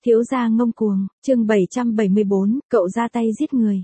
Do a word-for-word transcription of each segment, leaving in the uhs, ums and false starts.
Thiếu gia ngông cuồng, chương bảy trăm bảy mươi bốn, cậu ra tay giết người.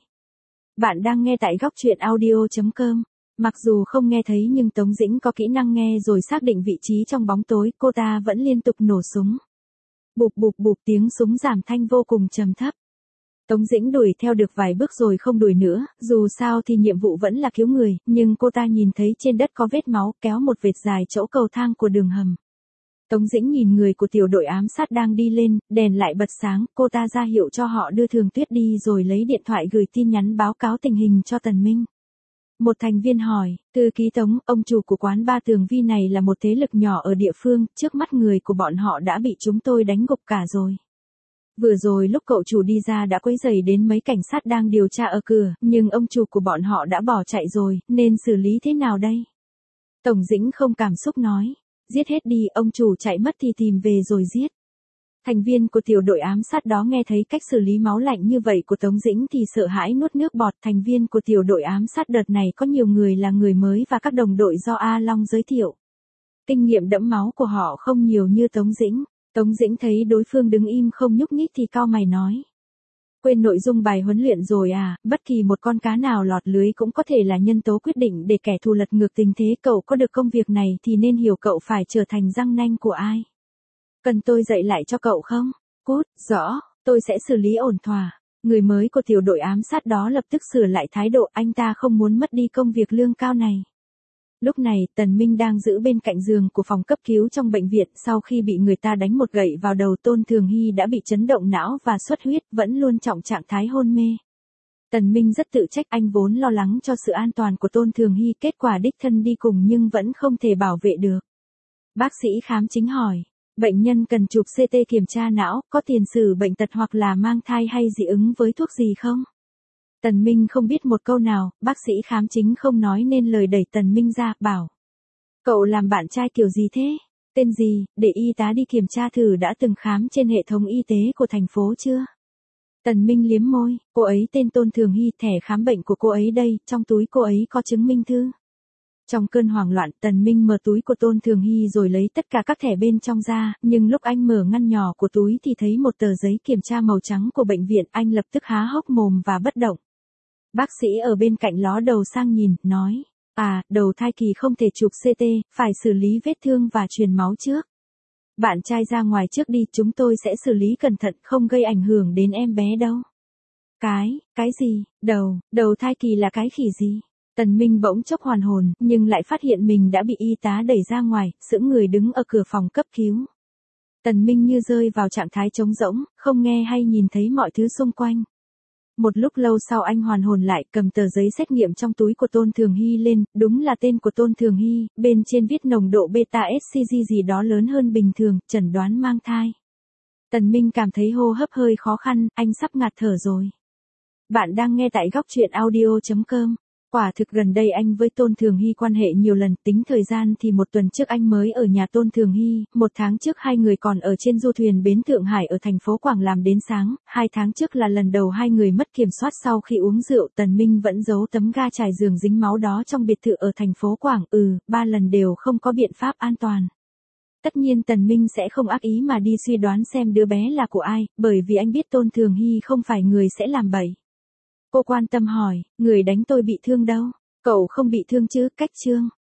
Bạn đang nghe tại góc truyện audio chấm com. Mặc dù không nghe thấy nhưng Tống Dĩnh có kỹ năng nghe rồi xác định vị trí trong bóng tối, cô ta vẫn liên tục nổ súng. Bụp bụp bụp, tiếng súng giảm thanh vô cùng trầm thấp. Tống Dĩnh đuổi theo được vài bước rồi không đuổi nữa, dù sao thì nhiệm vụ vẫn là cứu người, nhưng cô ta nhìn thấy trên đất có vết máu kéo một vệt dài chỗ cầu thang của đường hầm. Tống Dĩnh nhìn người của tiểu đội ám sát đang đi lên, đèn lại bật sáng, cô ta ra hiệu cho họ đưa Thường Tuyết đi rồi lấy điện thoại gửi tin nhắn báo cáo tình hình cho Tần Minh. Một thành viên hỏi, thư ký Tống, ông chủ của quán ba Tường Vi này là một thế lực nhỏ ở địa phương, trước mắt người của bọn họ đã bị chúng tôi đánh gục cả rồi. Vừa rồi lúc cậu chủ đi ra đã quấy rầy đến mấy cảnh sát đang điều tra ở cửa, nhưng ông chủ của bọn họ đã bỏ chạy rồi, nên xử lý thế nào đây? Tổng Dĩnh không cảm xúc nói. Giết hết đi, ông chủ chạy mất thì tìm về rồi giết. Thành viên của tiểu đội ám sát đó nghe thấy cách xử lý máu lạnh như vậy của Tống Dĩnh thì sợ hãi nuốt nước bọt. Thành viên của tiểu đội ám sát đợt này có nhiều người là người mới và các đồng đội do A Long giới thiệu. Kinh nghiệm đẫm máu của họ không nhiều như Tống Dĩnh. Tống Dĩnh thấy đối phương đứng im không nhúc nhích thì cau mày nói. Quên nội dung bài huấn luyện rồi à, bất kỳ một con cá nào lọt lưới cũng có thể là nhân tố quyết định để kẻ thù lật ngược tình thế. Cậu có được công việc này thì nên hiểu cậu phải trở thành răng nanh của ai. Cần tôi dạy lại cho cậu không? Cút, rõ, tôi sẽ xử lý ổn thỏa. Người mới của tiểu đội ám sát đó lập tức sửa lại thái độ, anh ta không muốn mất đi công việc lương cao này. Lúc này, Tần Minh đang giữ bên cạnh giường của phòng cấp cứu trong bệnh viện, sau khi bị người ta đánh một gậy vào đầu. Tôn Thường Hy đã bị chấn động não và xuất huyết, vẫn luôn trọng trạng thái hôn mê. Tần Minh rất tự trách, anh vốn lo lắng cho sự an toàn của Tôn Thường Hy, kết quả đích thân đi cùng nhưng vẫn không thể bảo vệ được. Bác sĩ khám chính hỏi, bệnh nhân cần chụp xê tê kiểm tra não, có tiền sử bệnh tật hoặc là mang thai hay dị ứng với thuốc gì không? Tần Minh không biết một câu nào, bác sĩ khám chính không nói nên lời, đẩy Tần Minh ra, bảo. Cậu làm bạn trai kiểu gì thế? Tên gì, để y tá đi kiểm tra thử. Đã từng khám trên hệ thống y tế của thành phố chưa? Tần Minh liếm môi, cô ấy tên Tôn Thường Hy, thẻ khám bệnh của cô ấy đây, trong túi cô ấy có chứng minh thư. Trong cơn hoảng loạn, Tần Minh mở túi của Tôn Thường Hy rồi lấy tất cả các thẻ bên trong ra, nhưng lúc anh mở ngăn nhỏ của túi thì thấy một tờ giấy kiểm tra màu trắng của bệnh viện, anh lập tức há hốc mồm và bất động. Bác sĩ ở bên cạnh ló đầu sang nhìn, nói, à, đầu thai kỳ không thể chụp xê tê, phải xử lý vết thương và truyền máu trước. Bạn trai ra ngoài trước đi, chúng tôi sẽ xử lý cẩn thận, không gây ảnh hưởng đến em bé đâu. Cái, cái gì, đầu, đầu thai kỳ là cái khỉ gì? Tần Minh bỗng chốc hoàn hồn, nhưng lại phát hiện mình đã bị y tá đẩy ra ngoài, sững người đứng ở cửa phòng cấp cứu. Tần Minh như rơi vào trạng thái trống rỗng, không nghe hay nhìn thấy mọi thứ xung quanh. Một lúc lâu sau anh hoàn hồn lại, cầm tờ giấy xét nghiệm trong túi của Tôn Thường Hy lên, đúng là tên của Tôn Thường Hy, bên trên viết nồng độ beta ét xê giê gì đó lớn hơn bình thường, chẩn đoán mang thai. Tần Minh cảm thấy hô hấp hơi khó khăn, anh sắp ngạt thở rồi. Bạn đang nghe tại góc truyện audio chấm com. Quả thực gần đây anh với Tôn Thường Hy quan hệ nhiều lần, tính thời gian thì một tuần trước anh mới ở nhà Tôn Thường Hy, một tháng trước hai người còn ở trên du thuyền bến Thượng Hải ở thành phố Quảng làm đến sáng, hai tháng trước là lần đầu hai người mất kiểm soát sau khi uống rượu. Tần Minh vẫn giấu tấm ga trải giường dính máu đó trong biệt thự ở thành phố Quảng, ừ, ba lần đều không có biện pháp an toàn. Tất nhiên Tần Minh sẽ không ác ý mà đi suy đoán xem đứa bé là của ai, bởi vì anh biết Tôn Thường Hy không phải người sẽ làm bậy. Cô quan tâm hỏi, người đánh tôi bị thương đâu? Cậu không bị thương chứ? Cách trương.